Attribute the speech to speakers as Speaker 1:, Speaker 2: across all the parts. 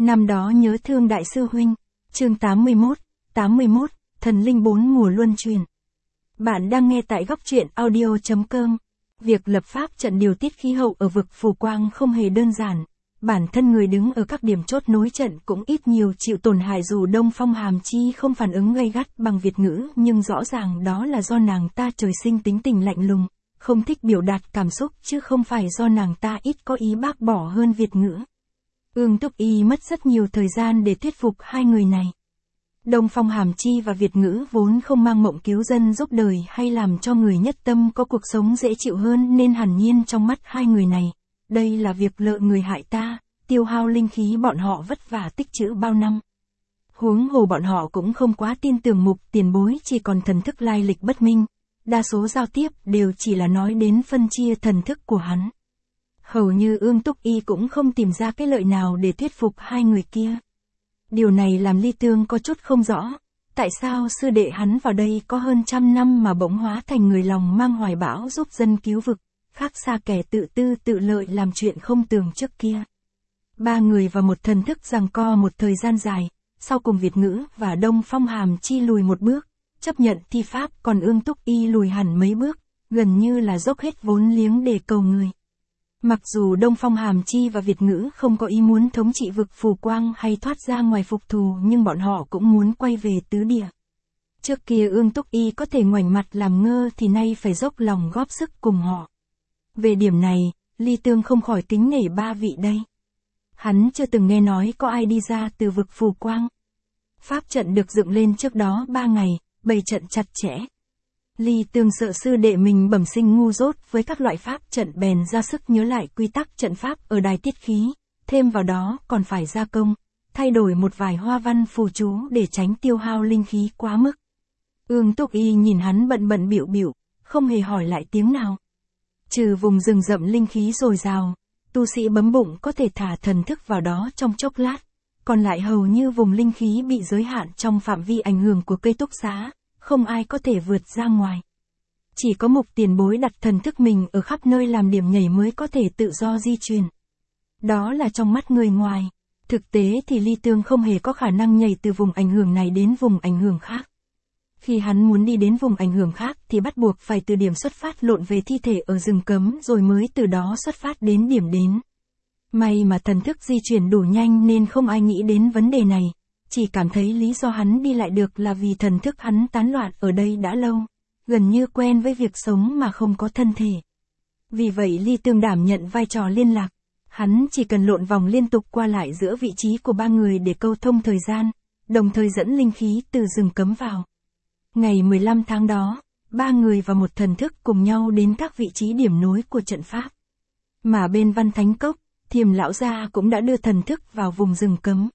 Speaker 1: Năm đó nhớ thương đại sư huynh. Chương 81, Thần linh 4 mùa luân chuyển. Bạn đang nghe tại góc truyện audio.com. Việc lập pháp trận điều tiết khí hậu ở vực Phù Quang không hề đơn giản. Bản thân người đứng ở các điểm chốt nối trận cũng ít nhiều chịu tổn hại, dù Đông Phong Hàm Chi không phản ứng gay gắt bằng Việt ngữ, nhưng rõ ràng đó là do nàng ta trời sinh tính tình lạnh lùng, không thích biểu đạt cảm xúc, chứ không phải do nàng ta ít có ý bác bỏ hơn Việt ngữ. Ương Túc Y mất rất nhiều thời gian để thuyết phục hai người này. Đông Phong Hàm Chi và Việt ngữ vốn không mang mộng cứu dân giúp đời hay làm cho người nhất tâm có cuộc sống dễ chịu hơn, nên hẳn nhiên trong mắt hai người này, đây là việc lợi người hại ta, tiêu hao linh khí bọn họ vất vả tích trữ bao năm. Huống hồ bọn họ cũng không quá tin tưởng Mục tiền bối, chỉ còn thần thức lai lịch bất minh, đa số giao tiếp đều chỉ là nói đến phân chia thần thức của hắn. Hầu như Ương Túc Y cũng không tìm ra cái lợi nào để thuyết phục hai người kia. Điều này làm Ly Tương có chút không rõ, tại sao sư đệ hắn vào đây có hơn 100 năm mà bỗng hóa thành người lòng mang hoài bão giúp dân cứu vực, khác xa kẻ tự tư tự lợi làm chuyện không tưởng trước kia. Ba người và một thần thức giằng co một thời gian dài, sau cùng Việt ngữ và Đông Phong Hàm Chi lùi một bước, chấp nhận thi pháp, còn Ương Túc Y lùi hẳn mấy bước, gần như là dốc hết vốn liếng để cầu người. Mặc dù Đông Phong Hàm Chi và Việt ngữ không có ý muốn thống trị vực Phù Quang hay thoát ra ngoài phục thù, nhưng bọn họ cũng muốn quay về tứ địa. Trước kia Ương Túc Y có thể ngoảnh mặt làm ngơ thì nay phải dốc lòng góp sức cùng họ. Về điểm này, Ly Tương không khỏi kính nể ba vị đây. Hắn chưa từng nghe nói có ai đi ra từ vực Phù Quang. Pháp trận được dựng lên trước đó 3 ngày, bày trận chặt chẽ. Ly Tương sợ sư đệ mình bẩm sinh ngu dốt với các loại pháp trận, bèn ra sức nhớ lại quy tắc trận pháp ở đài tiết khí, thêm vào đó còn phải gia công, thay đổi một vài hoa văn phù chú để tránh tiêu hao linh khí quá mức. Ương Túc Y nhìn hắn bận bận bịu bịu, không hề hỏi lại tiếng nào. Trừ vùng rừng rậm linh khí dồi dào, tu sĩ bấm bụng có thể thả thần thức vào đó trong chốc lát, còn lại hầu như vùng linh khí bị giới hạn trong phạm vi ảnh hưởng của cây túc xá, không ai có thể vượt ra ngoài. Chỉ có Mục tiền bối đặt thần thức mình ở khắp nơi làm điểm nhảy mới có thể tự do di chuyển. Đó là trong mắt người ngoài. Thực tế thì Ly Tương không hề có khả năng nhảy từ vùng ảnh hưởng này đến vùng ảnh hưởng khác. Khi hắn muốn đi đến vùng ảnh hưởng khác thì bắt buộc phải từ điểm xuất phát lộn về thi thể ở rừng cấm, rồi mới từ đó xuất phát đến điểm đến. May mà thần thức di chuyển đủ nhanh nên không ai nghĩ đến vấn đề này. Chỉ cảm thấy lý do hắn đi lại được là vì thần thức hắn tán loạn ở đây đã lâu, gần như quen với việc sống mà không có thân thể. Vì vậy Ly Tương đảm nhận vai trò liên lạc. Hắn chỉ cần lộn vòng liên tục qua lại giữa vị trí của ba người để câu thông thời gian, đồng thời dẫn linh khí từ rừng cấm vào. Ngày 15 tháng đó, ba người và một thần thức cùng nhau đến các vị trí điểm nối của trận pháp. Mà bên Văn Thánh Cốc, Thiềm lão gia cũng đã đưa thần thức vào vùng rừng cấm.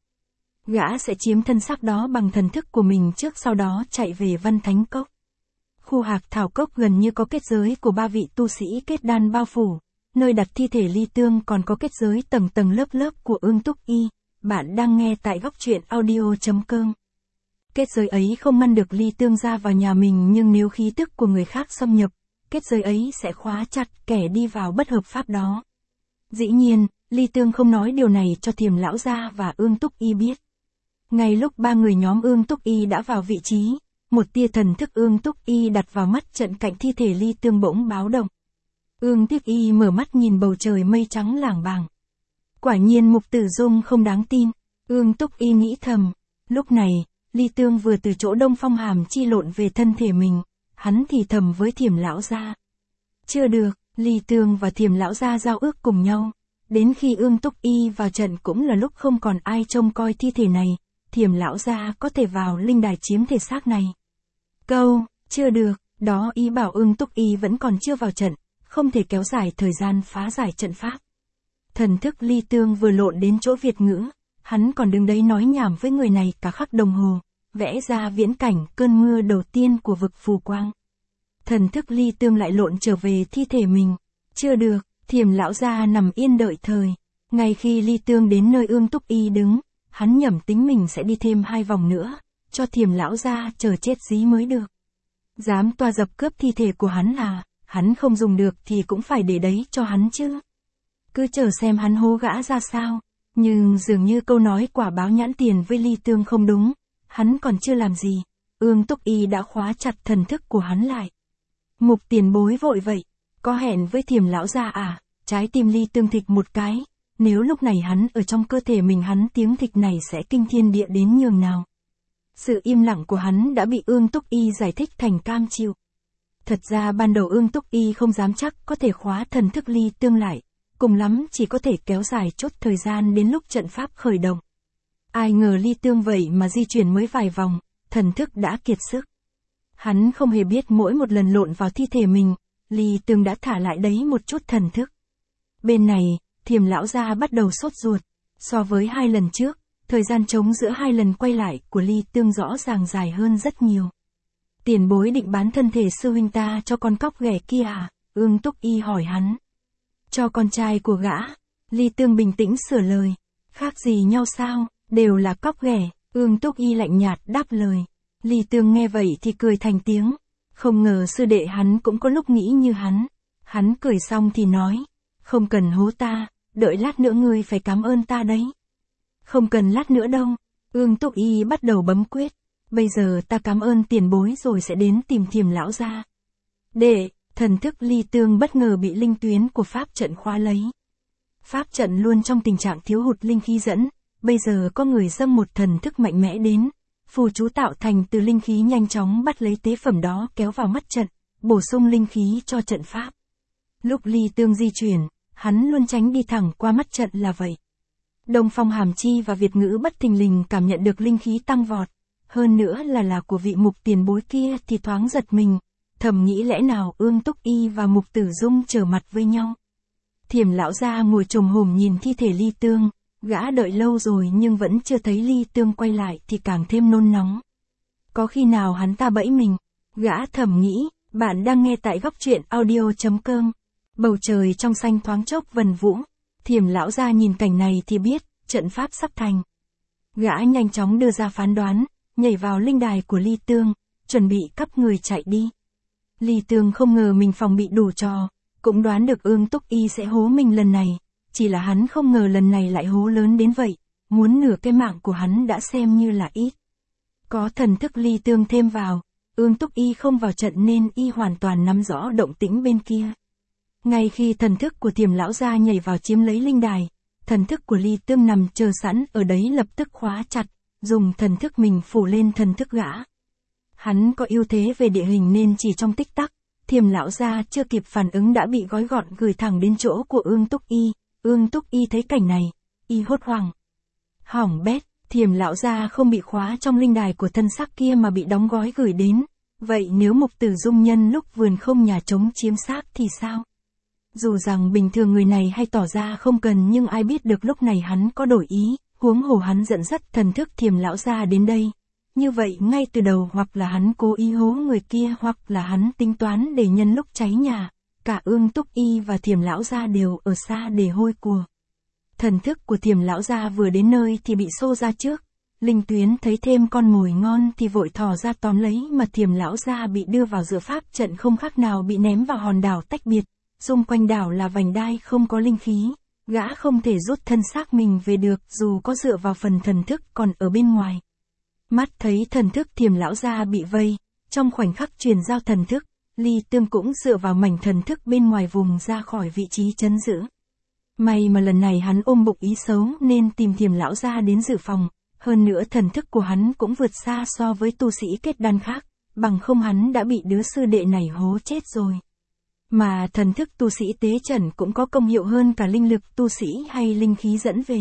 Speaker 1: Gã sẽ chiếm thân xác đó bằng thần thức của mình trước, sau đó chạy về Văn Thánh Cốc. Khu Hạc Thảo Cốc gần như có kết giới của ba vị tu sĩ kết đan bao phủ, nơi đặt thi thể Ly Tương còn có kết giới tầng tầng lớp lớp của Ương Túc Y. Bạn đang nghe tại góc truyện audio.com. Kết giới ấy không ngăn được Ly Tương ra vào nhà mình, nhưng nếu khí tức của người khác xâm nhập, kết giới ấy sẽ khóa chặt kẻ đi vào bất hợp pháp đó. Dĩ nhiên, Ly Tương không nói điều này cho Thiềm lão gia và Ương Túc Y biết. Ngay lúc ba người nhóm Ương Túc Y đã vào vị trí, một tia thần thức Ương Túc Y đặt vào mắt trận cạnh thi thể Ly Tương bỗng báo động. Ương Túc Y mở mắt nhìn bầu trời mây trắng lảng bảng. Quả nhiên Mục Tử Dung không đáng tin, Ương Túc Y nghĩ thầm. Lúc này, Ly Tương vừa từ chỗ Đông Phong Hàm Chi lộn về thân thể mình, hắn thì thầm với Thiềm lão gia. Chưa được, Ly Tương và Thiềm lão gia giao ước cùng nhau. Đến khi Ương Túc Y vào trận cũng là lúc không còn ai trông coi thi thể này. Thiềm lão gia có thể vào linh đài chiếm thể xác này. Câu, chưa được, đó ý bảo Ương Túc Y vẫn còn chưa vào trận, không thể kéo dài thời gian phá giải trận pháp. Thần thức Ly Tương vừa lộn đến chỗ Việt ngữ, hắn còn đứng đấy nói nhảm với người này cả khắc đồng hồ, vẽ ra viễn cảnh cơn mưa đầu tiên của vực Phù Quang. Thần thức Ly Tương lại lộn trở về thi thể mình. Chưa được, Thiềm lão gia nằm yên đợi thời. Ngay khi Ly Tương đến nơi Ương Túc Y đứng, hắn nhẩm tính mình sẽ đi thêm 2 vòng nữa, cho Thiềm lão gia chờ chết dí mới được. Dám toa dập cướp thi thể của hắn à, hắn không dùng được thì cũng phải để đấy cho hắn chứ. Cứ chờ xem hắn hố gã ra sao. Nhưng dường như câu nói quả báo nhãn tiền với Ly Tương không đúng, hắn còn chưa làm gì, Ương Túc Y đã khóa chặt thần thức của hắn lại. Mục tiền bối vội vậy, có hẹn với Thiểm lão gia à? Trái tim Ly Tương thịch một cái, nếu lúc này hắn ở trong cơ thể mình hắn tiếng thịch này sẽ kinh thiên địa đến nhường nào. Sự im lặng của hắn đã bị Ương Túc Y giải thích thành cam chịu. Thật ra ban đầu Ương Túc Y không dám chắc có thể khóa thần thức Ly Tương lại, cùng lắm chỉ có thể kéo dài chốt thời gian đến lúc trận pháp khởi động. Ai ngờ Ly Tương vậy mà di chuyển mới vài vòng, thần thức đã kiệt sức. Hắn không hề biết mỗi một lần lộn vào thi thể mình, Ly Tương đã thả lại đấy một chút thần thức. Bên này, Thiểm lão gia bắt đầu sốt ruột, so với 2 lần trước, thời gian trống giữa 2 lần quay lại của Ly Tương rõ ràng dài hơn rất nhiều. Tiền bối định bán thân thể sư huynh ta cho con cóc ghẻ kia à? Ương Túc Y hỏi hắn. Cho con trai của gã. Ly Tương bình tĩnh sửa lời. Khác gì nhau sao, đều là cóc ghẻ. Ương Túc Y lạnh nhạt đáp lời. Ly Tương nghe vậy thì cười thành tiếng. Không ngờ sư đệ hắn cũng có lúc nghĩ như hắn. Hắn cười xong thì nói. Không cần hố ta, đợi lát nữa ngươi phải cảm ơn ta đấy. Không cần lát nữa đâu. Ương Túc Y bắt đầu bấm quyết. Bây giờ ta cảm ơn tiền bối rồi sẽ đến tìm Thiểm lão gia. Để, thần thức Ly Tương bất ngờ bị linh tuyến của pháp trận khóa lấy. Pháp trận luôn trong tình trạng thiếu hụt linh khí dẫn, bây giờ có người dâng một thần thức mạnh mẽ đến. Phù chú tạo thành từ linh khí nhanh chóng bắt lấy tế phẩm đó kéo vào mắt trận, bổ sung linh khí cho trận pháp. Lúc Ly Tương di chuyển, hắn luôn tránh đi thẳng qua mắt trận là vậy. Đông Phong Hàm Chi và Việt Ngữ bất thình lình cảm nhận được linh khí tăng vọt. Hơn nữa là của vị mục tiền bối kia thì thoáng giật mình, thầm nghĩ lẽ nào Ương Túc Y và Mục Tử Dung trở mặt với nhau. Thiểm lão gia ngồi chồm hổm nhìn thi thể Ly Tương, gã đợi lâu rồi nhưng vẫn chưa thấy Ly Tương quay lại thì càng thêm nôn nóng. Có khi nào hắn ta bẫy mình, gã thầm nghĩ. Bạn đang nghe tại góc truyện audio.com. Bầu trời trong xanh thoáng chốc vần vũ, Thiểm lão gia nhìn cảnh này thì biết, trận pháp sắp thành. Gã nhanh chóng đưa ra phán đoán, nhảy vào linh đài của Ly Tương, chuẩn bị cắp người chạy đi. Ly Tương không ngờ mình phòng bị đủ trò, cũng đoán được Ương Túc Y sẽ hố mình lần này, chỉ là hắn không ngờ lần này lại hố lớn đến vậy, muốn nửa cái mạng của hắn đã xem như là ít. Có thần thức Ly Tương thêm vào, Ương Túc Y không vào trận nên y hoàn toàn nắm rõ động tĩnh bên kia. Ngay khi thần thức của Thiểm lão gia nhảy vào chiếm lấy linh đài, thần thức của Ly Tương nằm chờ sẵn ở đấy lập tức khóa chặt, dùng thần thức mình phủ lên thần thức gã. Hắn có ưu thế về địa hình nên chỉ trong tích tắc, Thiểm lão gia chưa kịp phản ứng đã bị gói gọn gửi thẳng đến chỗ của Ương Túc Y. Ương Túc Y thấy cảnh này, y hốt hoảng. Hỏng bét, Thiểm lão gia không bị khóa trong linh đài của thân xác kia mà bị đóng gói gửi đến. Vậy nếu Mục Tử Dung nhân lúc vườn không nhà trống chiếm xác thì sao? Dù rằng bình thường người này hay tỏ ra không cần nhưng ai biết được lúc này hắn có đổi ý, huống hồ hắn dẫn dắt thần thức Thiểm lão gia đến đây. Như vậy ngay từ đầu hoặc là hắn cố ý hố người kia hoặc là hắn tính toán để nhân lúc cháy nhà, cả Ương Túc Y và Thiểm lão gia đều ở xa để hôi của. Thần thức của Thiểm lão gia vừa đến nơi thì bị xô ra trước. Linh tuyến thấy thêm con mồi ngon thì vội thò ra tóm lấy mà Thiểm lão gia bị đưa vào giữa pháp trận không khác nào bị ném vào hòn đảo tách biệt. Xung quanh đảo là vành đai không có linh khí, gã không thể rút thân xác mình về được dù có dựa vào phần thần thức còn ở bên ngoài. Mắt thấy thần thức Thiểm lão gia bị vây, trong khoảnh khắc truyền giao thần thức, Ly Tương cũng dựa vào mảnh thần thức bên ngoài vùng ra khỏi vị trí trấn giữ. May mà lần này hắn ôm bụng ý xấu nên tìm Thiểm lão gia đến dự phòng, hơn nữa thần thức của hắn cũng vượt xa so với tu sĩ kết đan khác, bằng không hắn đã bị đứa sư đệ này hố chết rồi. Mà thần thức tu sĩ tế trần cũng có công hiệu hơn cả linh lực tu sĩ hay linh khí dẫn về.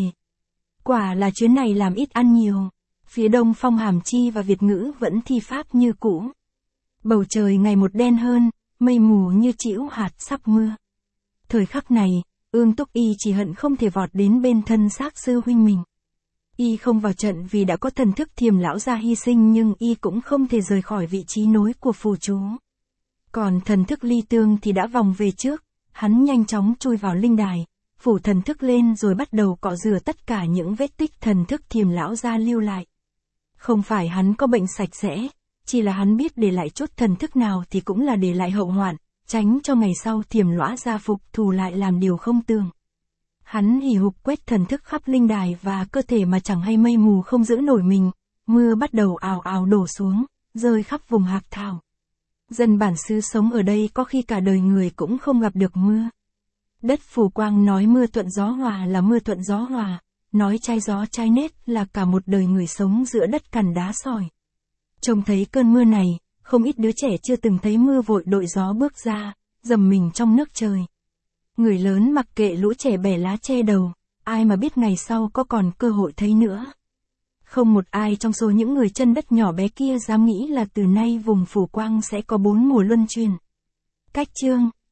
Speaker 1: Quả là chuyến này làm ít ăn nhiều. Phía Đông Phong Hàm Chi và Việt Ngữ vẫn thi pháp như cũ. Bầu trời ngày một đen hơn, mây mù như trĩu hạt sắp mưa. Thời khắc này, Ương Túc Y chỉ hận không thể vọt đến bên thân xác sư huynh mình. Y không vào trận vì đã có thần thức Thiểm lão gia hy sinh nhưng y cũng không thể rời khỏi vị trí nối của phù chú. Còn thần thức Ly Tương thì đã vòng về trước, hắn nhanh chóng chui vào linh đài, phủ thần thức lên rồi bắt đầu cọ rửa tất cả những vết tích thần thức Thiểm lão gia lưu lại. Không phải hắn có bệnh sạch sẽ, chỉ là hắn biết để lại chút thần thức nào thì cũng là để lại hậu hoạn, tránh cho ngày sau Thiểm lão gia phục thù lại làm điều không tưởng. Hắn hì hục quét thần thức khắp linh đài và cơ thể mà chẳng hay mây mù không giữ nổi mình, mưa bắt đầu ào ào đổ xuống, rơi khắp vùng hạc thảo. Dân bản xứ sống ở đây có khi cả đời người cũng không gặp được mưa. Đất Phù Quang nói mưa thuận gió hòa là mưa thuận gió hòa, nói chai gió chai nết là cả một đời người sống giữa đất cằn đá sỏi. Trông thấy cơn mưa này, không ít đứa trẻ chưa từng thấy mưa vội đội gió bước ra, dầm mình trong nước trời. Người lớn mặc kệ lũ trẻ bẻ lá che đầu, ai mà biết ngày sau có còn cơ hội thấy nữa. Không một ai trong số những người chân đất nhỏ bé kia dám nghĩ là từ nay vùng Phù Quang sẽ có 4 mùa luân chuyển. Cách chương